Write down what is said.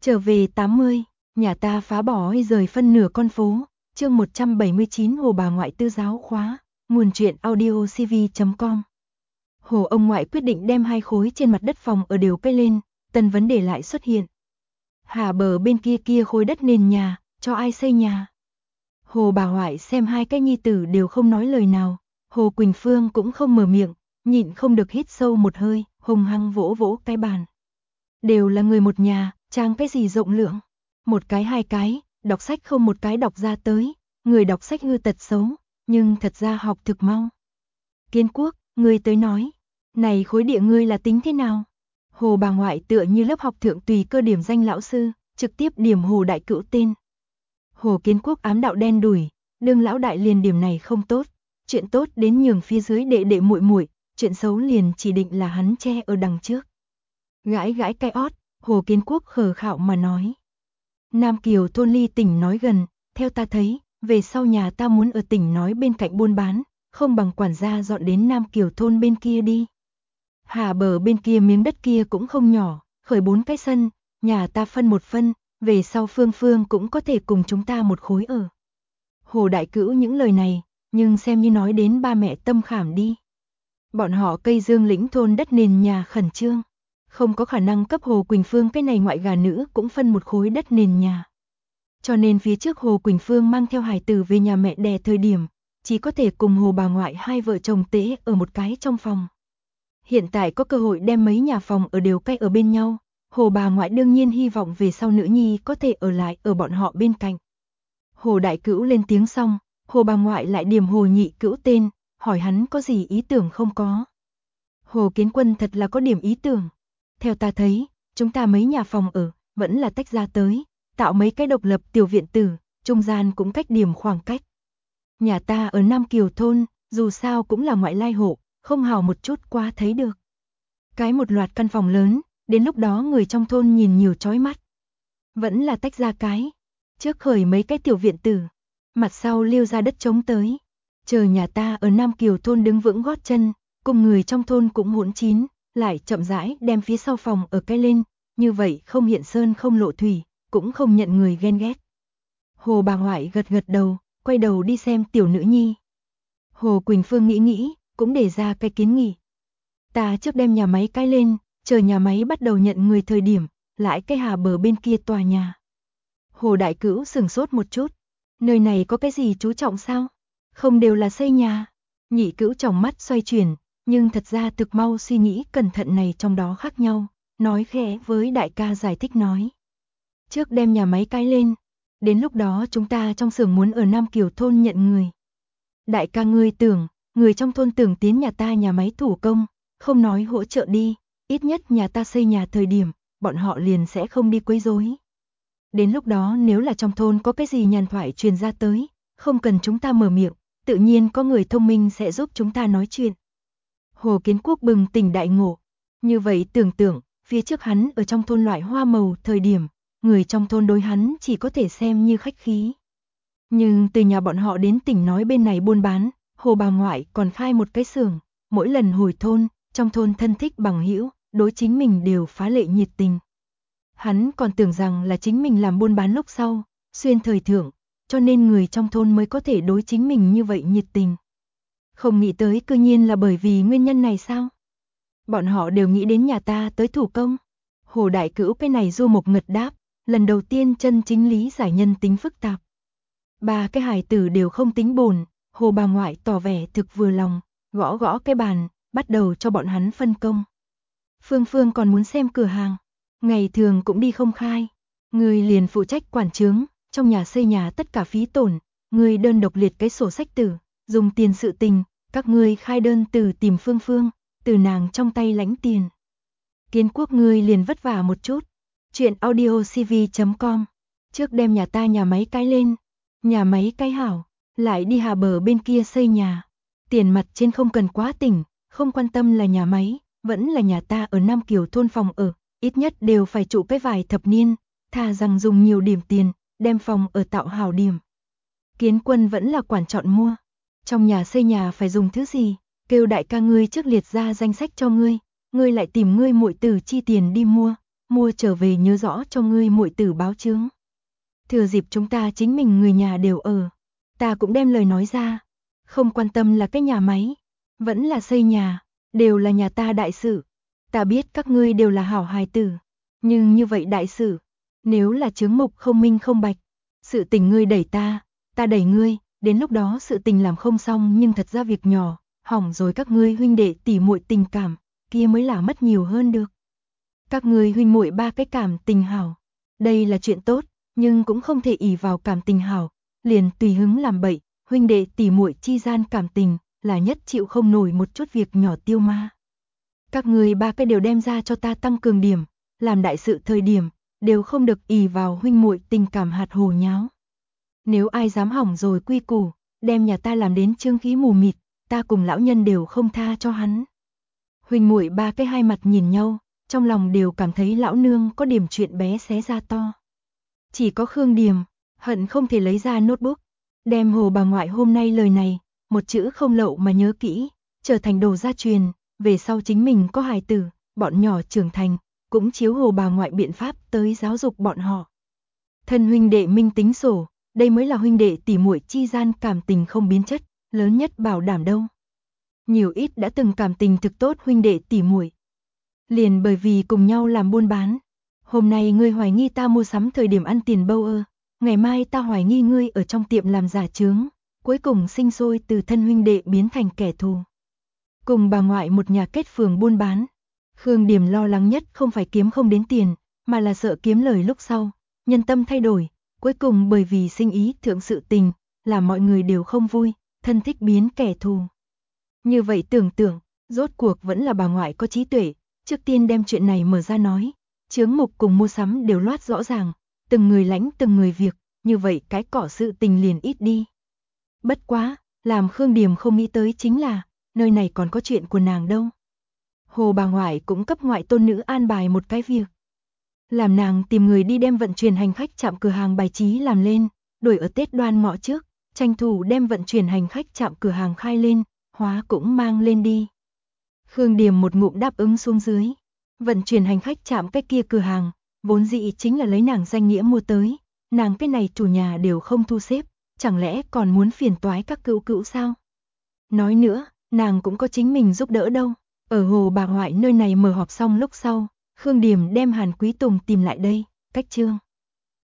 Trở về 80, nhà ta phá bỏ rời phân nửa con phố. Chương 179 Hồ bà ngoại tư giáo khóa, nguồn truyện audiocv.com. Hồ ông ngoại quyết định đem 2 khối trên mặt đất phòng ở đều cây lên, tân vấn đề lại xuất hiện. Hà bờ bên kia khối đất nền nhà, cho ai xây nhà? Hồ bà ngoại xem 2 cái nhi tử đều không nói lời nào, Hồ Quỳnh Phương cũng không mở miệng, nhịn không được hít sâu một hơi, hùng hăng vỗ vỗ cái bàn. Đều là người một nhà, trang cái gì rộng lượng, một cái 2 cái, đọc sách không một cái đọc ra tới, người đọc sách hư tật xấu, nhưng thật ra học thực mau. Kiến Quốc, ngươi tới nói, này khối địa ngươi là tính thế nào? Hồ bà ngoại tựa như lớp học thượng tùy cơ điểm danh lão sư, trực tiếp điểm Hồ đại cữu tên. Hồ Kiến Quốc ám đạo đen đủi, đương lão đại liền điểm này không tốt, chuyện tốt đến nhường phía dưới đệ đệ muội muội, chuyện xấu liền chỉ định là hắn che ở đằng trước. Gãi gãi cái ót, Hồ Kiến Quốc khờ khạo mà nói. Nam Kiều thôn ly tỉnh nói gần, theo ta thấy, về sau nhà ta muốn ở tỉnh nói bên cạnh buôn bán, không bằng quản gia dọn đến Nam Kiều thôn bên kia đi. Hà bờ bên kia miếng đất kia cũng không nhỏ, khởi 4 cái sân, nhà ta phân một phân, về sau Phương Phương cũng có thể cùng chúng ta một khối ở. Hồ đại cữu những lời này, nhưng xem như nói đến ba mẹ tâm khảm đi. Bọn họ Cây Dương lĩnh thôn đất nền nhà khẩn trương, không có khả năng cấp Hồ Quỳnh Phương cái này ngoại gà nữ cũng phân một khối đất nền nhà. Cho nên phía trước Hồ Quỳnh Phương mang theo hài tử về nhà mẹ đẻ thời điểm, chỉ có thể cùng Hồ bà ngoại hai vợ chồng tễ ở một cái trong phòng. Hiện tại có cơ hội đem mấy nhà phòng ở đều cay ở bên nhau, Hồ bà ngoại đương nhiên hy vọng về sau nữ nhi có thể ở lại ở bọn họ bên cạnh. Hồ đại cữu lên tiếng xong, Hồ bà ngoại lại điểm Hồ nhị cữu tên, hỏi hắn có gì ý tưởng không có. Hồ Kiến Quân thật là có điểm ý tưởng. Theo ta thấy, chúng ta mấy nhà phòng ở, vẫn là tách ra tới, tạo mấy cái độc lập tiểu viện tử, trung gian cũng cách điểm khoảng cách. Nhà ta ở Nam Kiều thôn, dù sao cũng là ngoại lai hộ, không hào một chút qua thấy được. Cái một loạt căn phòng lớn, đến lúc đó người trong thôn nhìn nhiều chói mắt. Vẫn là tách ra cái, trước khởi mấy cái tiểu viện tử, mặt sau liêu ra đất trống tới. Chờ nhà ta ở Nam Kiều thôn đứng vững gót chân, cùng người trong thôn cũng hỗn chín, lại chậm rãi đem phía sau phòng ở cái lên, như vậy không hiện sơn không lộ thủy, cũng không nhận người ghen ghét. Hồ bà ngoại gật gật đầu, quay đầu đi xem tiểu nữ nhi. Hồ Quỳnh Phương nghĩ, cũng đề ra cái kiến nghị. Ta trước đem nhà máy cái lên, chờ nhà máy bắt đầu nhận người thời điểm, lại cái hà bờ bên kia tòa nhà. Hồ đại cữu sửng sốt một chút, nơi này có cái gì chú trọng sao? Không đều là xây nhà. Nhị cữu trong mắt xoay chuyển, nhưng thật ra thực mau suy nghĩ cẩn thận này trong đó khác nhau, nói khẽ với đại ca giải thích nói. Trước đem nhà máy cái lên, đến lúc đó chúng ta trong xưởng muốn ở Nam Kiều thôn nhận người. Đại ca ngươi tưởng, người trong thôn tưởng tiến nhà ta nhà máy thủ công, không nói hỗ trợ đi, ít nhất nhà ta xây nhà thời điểm, bọn họ liền sẽ không đi quấy rối. Đến lúc đó nếu là trong thôn có cái gì nhàn thoại truyền ra tới, không cần chúng ta mở miệng, tự nhiên có người thông minh sẽ giúp chúng ta nói chuyện. Hồ Kiến Quốc bừng tỉnh đại ngộ, như vậy tưởng tượng, phía trước hắn ở trong thôn loại hoa màu thời điểm, người trong thôn đối hắn chỉ có thể xem như khách khí. Nhưng từ nhà bọn họ đến tỉnh nói bên này buôn bán, Hồ bà ngoại còn khai một cái xưởng, mỗi lần hồi thôn, trong thôn thân thích bằng hữu, đối chính mình đều phá lệ nhiệt tình. Hắn còn tưởng rằng là chính mình làm buôn bán lúc sau, xuyên thời thượng, cho nên người trong thôn mới có thể đối chính mình như vậy nhiệt tình. Không nghĩ tới cư nhiên là bởi vì nguyên nhân này sao? Bọn họ đều nghĩ đến nhà ta tới thủ công. Hồ đại cữu cái này du mộc ngật đáp, lần đầu tiên chân chính lý giải nhân tính phức tạp. Ba cái hài tử đều không tính bồn, Hồ bà ngoại tỏ vẻ thực vừa lòng, gõ gõ cái bàn, bắt đầu cho bọn hắn phân công. Phương Phương còn muốn xem cửa hàng, ngày thường cũng đi không khai. Người liền phụ trách quản trướng, trong nhà xây nhà tất cả phí tổn, người đơn độc liệt cái sổ sách tử, dùng tiền sự tình, các ngươi khai đơn từ tìm Phương Phương, từ nàng trong tay lãnh tiền. Kiến Quốc ngươi liền vất vả một chút. Chuyện audiocv.com. Trước đem nhà ta nhà máy cái lên, nhà máy cái hảo, lại đi hà bờ bên kia xây nhà. Tiền mặt trên không cần quá tỉnh, không quan tâm là nhà máy, vẫn là nhà ta ở Nam Kiều thôn phòng ở, ít nhất đều phải trụ cái vài thập niên, thà rằng dùng nhiều điểm tiền, đem phòng ở tạo hảo điểm. Kiến Quân vẫn là quản chọn mua. Trong nhà xây nhà phải dùng thứ gì, kêu đại ca ngươi trước liệt ra danh sách cho ngươi lại tìm ngươi muội tử chi tiền đi mua, mua trở về nhớ rõ cho ngươi muội tử báo chướng. Thừa dịp chúng ta chính mình người nhà đều ở, ta cũng đem lời nói ra, không quan tâm là cái nhà máy, vẫn là xây nhà, đều là nhà ta đại sự. Ta biết các ngươi đều là hảo hài tử, nhưng như vậy đại sự, nếu là chướng mục không minh không bạch, sự tình ngươi đẩy ta đẩy ngươi, đến lúc đó sự tình làm không xong nhưng thật ra việc nhỏ, hỏng rồi các ngươi huynh đệ tỉ muội tình cảm, kia mới là mất nhiều hơn được. Các ngươi huynh muội ba cái cảm tình hảo, đây là chuyện tốt, nhưng cũng không thể ỷ vào cảm tình hảo, liền tùy hứng làm bậy, huynh đệ tỉ muội chi gian cảm tình, là nhất chịu không nổi một chút việc nhỏ tiêu ma. Các ngươi ba cái đều đem ra cho ta tăng cường điểm, làm đại sự thời điểm, đều không được ỷ vào huynh muội tình cảm hạt hồ nháo. Nếu ai dám hỏng rồi quy củ, đem nhà ta làm đến trương khí mù mịt, ta cùng lão nhân đều không tha cho hắn. Huynh muội ba cái hai mặt nhìn nhau, trong lòng đều cảm thấy lão nương có điểm chuyện bé xé ra to. Chỉ có Khương Điềm, hận không thể lấy ra notebook, đem Hồ bà ngoại hôm nay lời này, một chữ không lậu mà nhớ kỹ, trở thành đồ gia truyền, về sau chính mình có hài tử, bọn nhỏ trưởng thành, cũng chiếu Hồ bà ngoại biện pháp tới giáo dục bọn họ. Thân huynh đệ minh tính sổ, đây mới là huynh đệ tỉ muội chi gian cảm tình không biến chất, lớn nhất bảo đảm đâu. Nhiều ít đã từng cảm tình thực tốt huynh đệ tỉ muội, liền bởi vì cùng nhau làm buôn bán. Hôm nay ngươi hoài nghi ta mua sắm thời điểm ăn tiền bâu ơ, ngày mai ta hoài nghi ngươi ở trong tiệm làm giả chướng, cuối cùng sinh sôi từ thân huynh đệ biến thành kẻ thù. Cùng bà ngoại một nhà kết phường buôn bán, Khương Điềm lo lắng nhất không phải kiếm không đến tiền, mà là sợ kiếm lời lúc sau, nhân tâm thay đổi, cuối cùng bởi vì sinh ý thượng sự tình, là mọi người đều không vui, thân thích biến kẻ thù. Như vậy tưởng tượng, rốt cuộc vẫn là bà ngoại có trí tuệ, trước tiên đem chuyện này mở ra nói, chướng mục cùng mua sắm đều loát rõ ràng, từng người lãnh từng người việc, như vậy cái cỏ sự tình liền ít đi. Bất quá, làm Khương Điềm không nghĩ tới chính là, nơi này còn có chuyện của nàng đâu. Hồ bà ngoại cũng cấp ngoại tôn nữ an bài một cái việc. Làm nàng tìm người đi đem vận chuyển hành khách trạm cửa hàng bài trí làm lên, đuổi ở Tết Đoan Ngọ trước, tranh thủ đem vận chuyển hành khách trạm cửa hàng khai lên, hóa cũng mang lên đi. Khương Điềm một ngụm đáp ứng xuống dưới. Vận chuyển hành khách trạm cái kia cửa hàng, vốn dĩ chính là lấy nàng danh nghĩa mua tới, nàng cái này chủ nhà đều không thu xếp, chẳng lẽ còn muốn phiền toái các cữu cữu sao? Nói nữa, nàng cũng có chính mình giúp đỡ đâu. Ở Hồ bà ngoại nơi này mở họp xong lúc sau, Khương Điềm đem Hàn Quý Tùng tìm lại đây, cách chương.